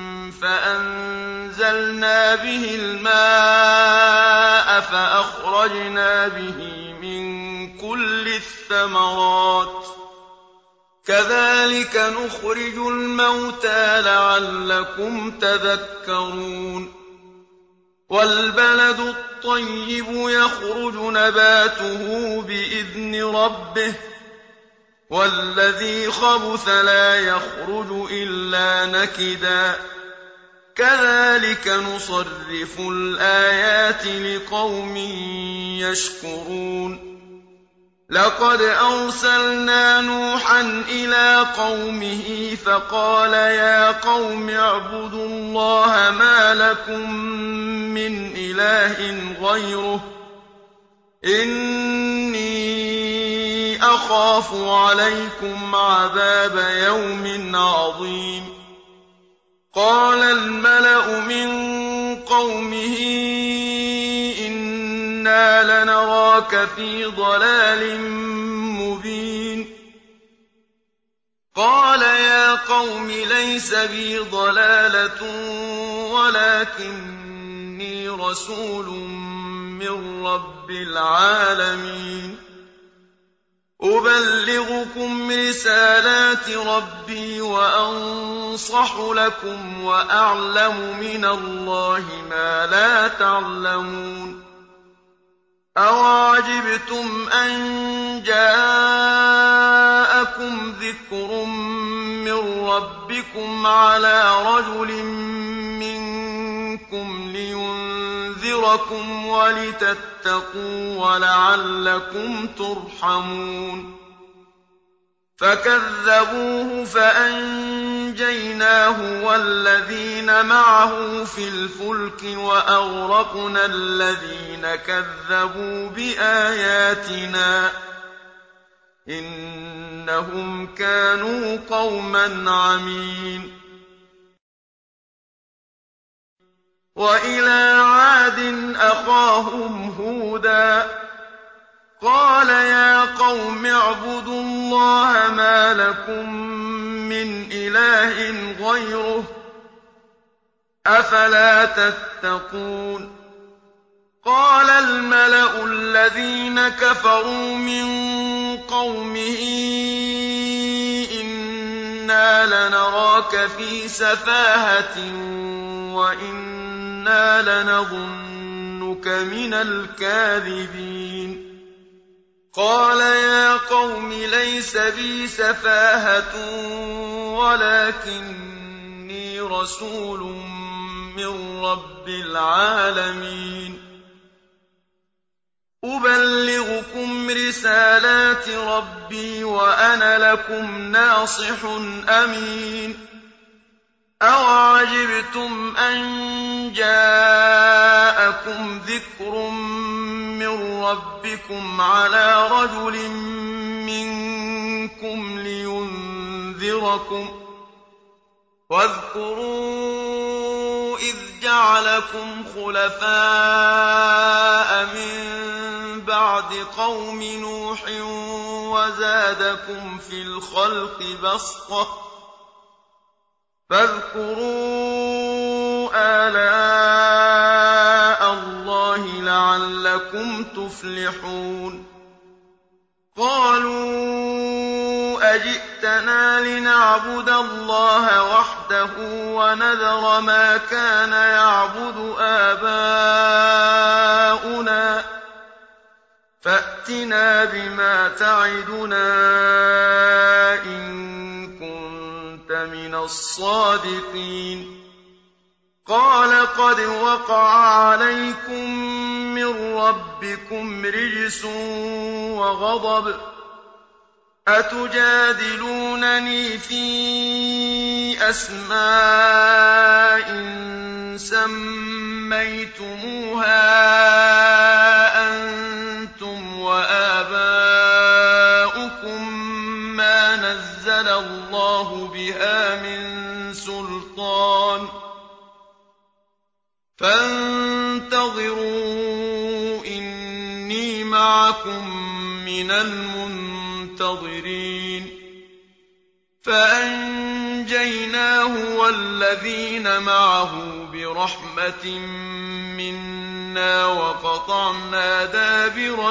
فَأَنزَلْنَا بِهِ الْمَاءَ فَأَخْرَجْنَا بِهِ مِن كُلِّ الثَّمَرَاتِ ۚ كَذَٰلِكَ نُخْرِجُ الْمَوْتَىٰ لَعَلَّكُمْ تَذَكَّرُونَ وَالْبَلَدُ الطَّيِّبُ يَخْرُجُ نَبَاتُهُ بِإِذْنِ رَبِّهِ وَالَّذِي خَبُثَ لَا يَخْرُجُ إِلَّا نَكِدًا ۚ كَذَٰلِكَ نُصَرِّفُ الْآيَاتِ لِقَوْمٍ يَشْكُرُونَ لَقَدْ أَرْسَلْنَا نُوحًا إِلَىٰ قَوْمِهِ فَقَالَ يَا قَوْمِ اعْبُدُوا اللَّهَ مَا لَكُم مِّنْ إِلَٰهٍ غَيْرُهُ إِنِّي أَخَافُ عَلَيْكُمْ عَذَابَ يَوْمٍ عَظِيمٍ قَالَ الْمَلَأُ مِن قَوْمِهِ إِنَّا لَنَرَاكَ فِي ضَلَالٍ مُّبِينٍ قَالَ يَا قَوْمِ لَيْسَ بِي ضَلَالَةٌ وَلَٰكِنِّي رَسُولٌ مِّن رَّبِّ الْعَالَمِينَ أُبَلِّغُكُمْ رِسَالَاتِ رَبِّي وَأَنصَحُ لَكُمْ وَأَعْلَمُ مِنَ اللَّهِ مَا لَا تَعْلَمُونَ أَوَعَجِبْتُمْ أَن جَاءَكُمْ ذِكْرٌ مِّن رَّبِّكُمْ عَلَىٰ رَجُلٍ مِّنكُمْ لِيُنذِرَكُمْ وَلِتَتَّقُوا وَلَعَلَّكُمْ تُرْحَمُونَ فَكَذَّبُوهُ فَأَنجَيْنَاهُ وَالَّذِينَ مَعَهُ فِي الْفُلْكِ وَأَغْرَقْنَا الَّذِينَ كَذَّبُوا بِآيَاتِنَا ۚ إِنَّهُمْ كَانُوا قَوْمًا عَمِينَ وَإِلَىٰ عَادٍ أَخَاهُمْ هُودًا ۚ قَالَ يَا قَوْمِ اعْبُدُوا اللَّهَ مَا لَكُم مِّنْ إِلَٰهٍ غَيْرُهُ ۖ أَفَلَا تَتَّقُونَ قَالَ الْمَلَأُ الَّذِينَ كَفَرُوا مِن قَوْمِهِ إِنَّا لَنَرَاكَ فِي سَفَاهَةٍ وَإِنَّا لَنَظُنُّكَ مِنَ الْكَاذِبِينَ قَالَ يَا قَوْمِ لَيْسَ بِي سَفَاهَةٌ وَلَٰكِنِّي رَسُولٌ مِّن رَّبِّ الْعَالَمِينَ أُبَلِّغُكُمْ رِسَالَاتِ رَبِّي وَأَنَا لَكُمْ نَاصِحٌ أَمِينٌ أَوَعَجِبْتُمْ أَن جَاءَكُمْ ذِكْرٌ مِّن رَّبِّكُمْ عَلَىٰ رَجُلٍ مِّنكُمْ لِيُنذِرَكُمْ ۚ وَاذْكُرُوا إِذْ جَعَلَكُمْ خُلَفَاءَ مِن بَعْدِ قَوْمِ نُوحٍ وَزَادَكُمْ فِي الْخَلْقِ بَسْطَةً ۖ فاذكروا آلاء اللَّهِ لَعَلَّكُمْ تُفْلِحُونَ قَالُوا أَجِئْتَنَا لِنَعْبُدَ اللَّهَ وَحْدَهُ وَنَذَرَ مَا كَانَ يَعْبُدُ آبَاؤُنَا ۖ فَأْتِنَا بِمَا تَعِدُنَا إِن كُنتَ مِنَ الصَّادِقِينَ قَالَ قَدْ وَقَعَ عَلَيْكُم مِّن رَّبِّكُمْ رِجْسٌ وَغَضَبٌ ۖ أَتُجَادِلُونَنِي فِي أَسْمَاءٍ سَمَّيْتُمُوهَا أَنتُمْ وَآبَاؤُكُم مَّا نَزَّلَ اللَّهُ بِهَا مِن سُلْطَانٍ ۚ فَانتَظِرُوا إِنِّي مَعَكُم مِّنَ الْمُنتَظِرِينَ فَأَنجَيْنَاهُ وَالَّذِينَ معه بِرَحْمَةٍ مِّنَّا وَقَطَعْنَا دَابِرَ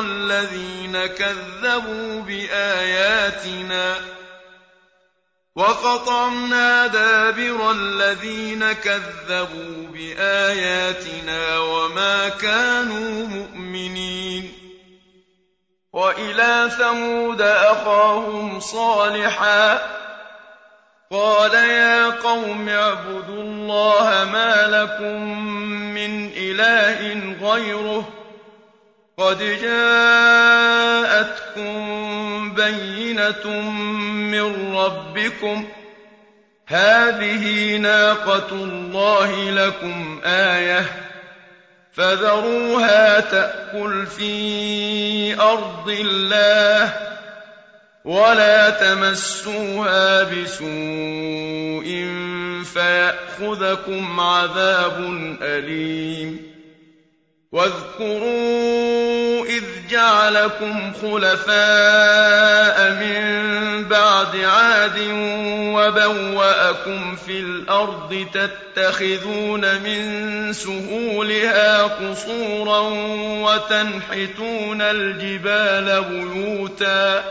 الَّذِينَ كَذَّبُوا بِآيَاتِنَا وَمَا كَانُوا مُؤْمِنِينَ وَإِلَىٰ ثَمُودَ أَخَاهُمْ صَالِحًا ۚ قَالَ يَا قَوْمِ اعْبُدُوا اللَّهَ مَا لَكُم مِّنْ إِلَٰهٍ غَيْرُهُ ۖ قَدْ جَاءَتْكُم بَيِّنَةٌ مِّن رَّبِّكُمْ ۖ هَٰذِهِ نَاقَةُ اللَّهِ لَكُمْ آيَةً ۖ فَذَرُوهَا تَأْكُلْ فِي أَرْضِ اللَّهِ وَلَا تَمَسُّوهَا بِسُوءٍ فَيَأْخُذَكُمْ عَذَابٌ أَلِيمٌ وَاذْكُرُوا إِذْ جَعَلَكُمْ خُلَفَاءَ مِن بَعْدِ عَادٍ وَبَوَّأَكُمْ فِي الْأَرْضِ تَتَّخِذُونَ مِن سُهُولِهَا قُصُورًا وَتَنْحِتُونَ الْجِبَالَ بُيُوتًا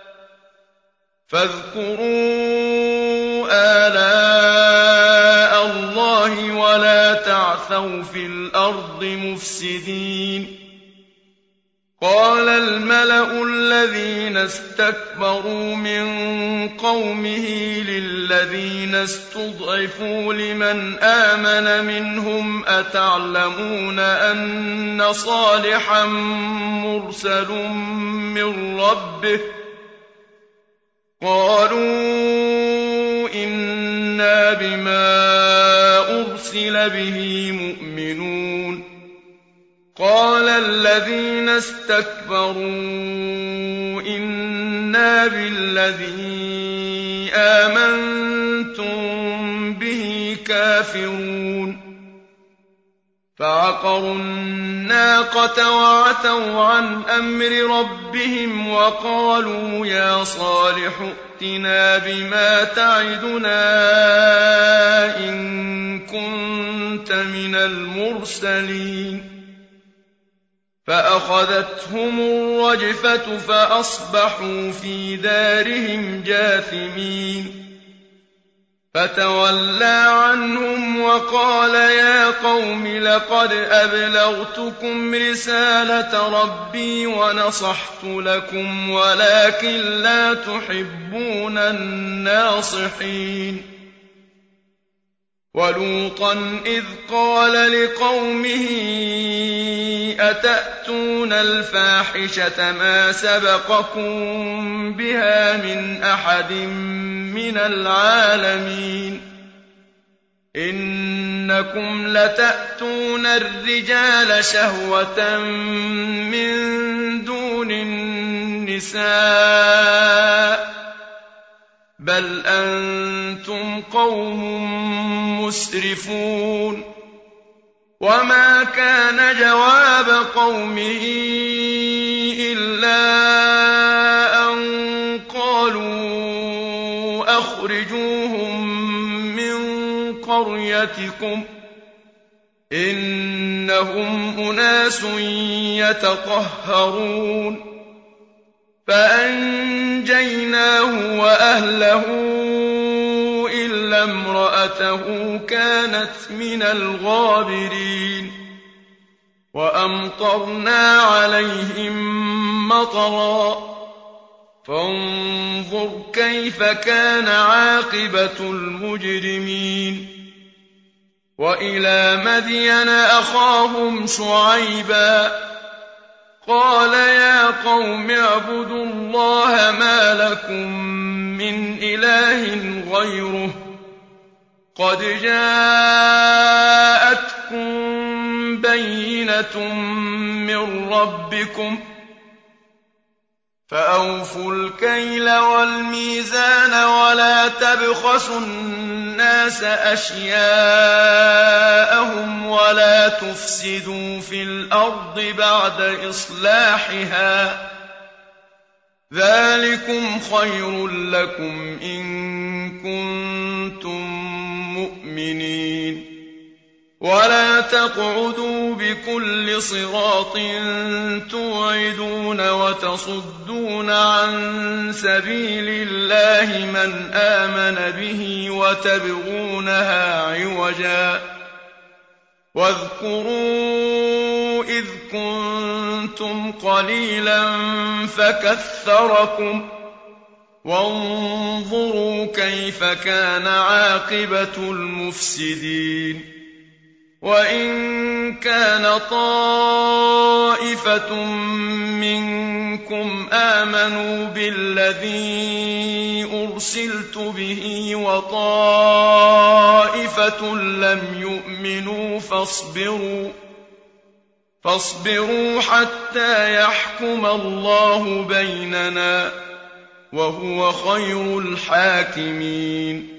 فَاذْكُرُوا آلَاءَ اللَّهِ وَلَا تَعْثَوْا فِي الْأَرْضِ مُفْسِدِينَ قَالَ الْمَلَأُ الَّذِينَ اسْتَكْبَرُوا مِن قَوْمِهِ لِلَّذِينَ اسْتُضْعِفُوا لِمَنْ آمَنَ مِنْهُمْ أَتَعْلَمُونَ أَنَّ صَالِحًا مُّرْسَلٌ مِّن رَّبِّهِ ۚ قَالُوا إِنَّا بِمَا أُرْسِلَ بِهِ مُؤْمِنُونَ قَالَ الَّذِينَ اسْتَكْبَرُوا إِنَّا بِالَّذِي آمَنتُم بِهِ كَافِرُونَ فَعَقَرُوا النَّاقَةَ وَعَتَوْا عَنْ أَمْرِ رَبِّهِمْ وَقَالُوا يَا صَالِحُ ائْتِنَا بِمَا تَعِدُنَا إِن كُنتَ مِنَ الْمُرْسَلِينَ فَأَخَذَتْهُمُ الرَّجْفَةُ فَأَصْبَحُوا فِي دَارِهِمْ جَاثِمِينَ فَتَوَلَّىٰ عَنْهُمْ وَقَالَ يَا قَوْمِ لَقَدْ أَبْلَغْتُكُمْ رِسَالَةَ رَبِّي وَنَصَحْتُ لَكُمْ وَلَٰكِن لَّا تُحِبُّونَ النَّاصِحِينَ وَلُوطًا إِذْ قَالَ لِقَوْمِهِ أَتَأْتُونَ الْفَاحِشَةَ مَا سَبَقَكُم بِهَا مِنْ أَحَدٍ مِّنَ الْعَالَمِينَ إِنَّكُمْ لَتَأْتُونَ الرِّجَالَ شَهْوَةً مِّن دُونِ النِّسَاءِ ۚ بَلْ أَنتُمْ قَوْمٌ مُّسْرِفُونَ وَمَا كَانَ جَوَابَ قَوْمِهِ إِلَّا أَن قَالُوا أَخْرِجُوهُم مِّن قَرْيَتِكُمْ ۖ إِنَّهُمْ أُنَاسٌ يَتَطَهَّرُونَ فَأَنجَيْنَاهُ وَأَهْلَهُ إِلَّا امْرَأَتَهُ كَانَتْ مِنَ الْغَابِرِينَ وَأَمْطَرْنَا عَلَيْهِم مطرا فانظر كيف كان عاقبة المجرمين وإلى مدين أخاهم شعيبا قال يا قوم اعبدوا الله ما لكم من إله غيره قد جاءتكم بينة من ربكم فأوفوا الكيل والميزان ولا تبخسوا الناس أشياءهم ولا تفسدوا في الأرض بعد إصلاحها ذلكم خير لكم إن كنتم مؤمنين ولا تقعدوا بكل صراط توعدون وتصدون عن سبيل الله من آمن به وتبغونها عوجا واذكروا إذ كنتم قليلا فكثركم وانظروا كيف كان عاقبة المفسدين وإن كان طائفة منكم آمنوا بالذي أرسلت به وطائفة لم يؤمنوا فاصبروا حتى يحكم الله بيننا وهو خير الحاكمين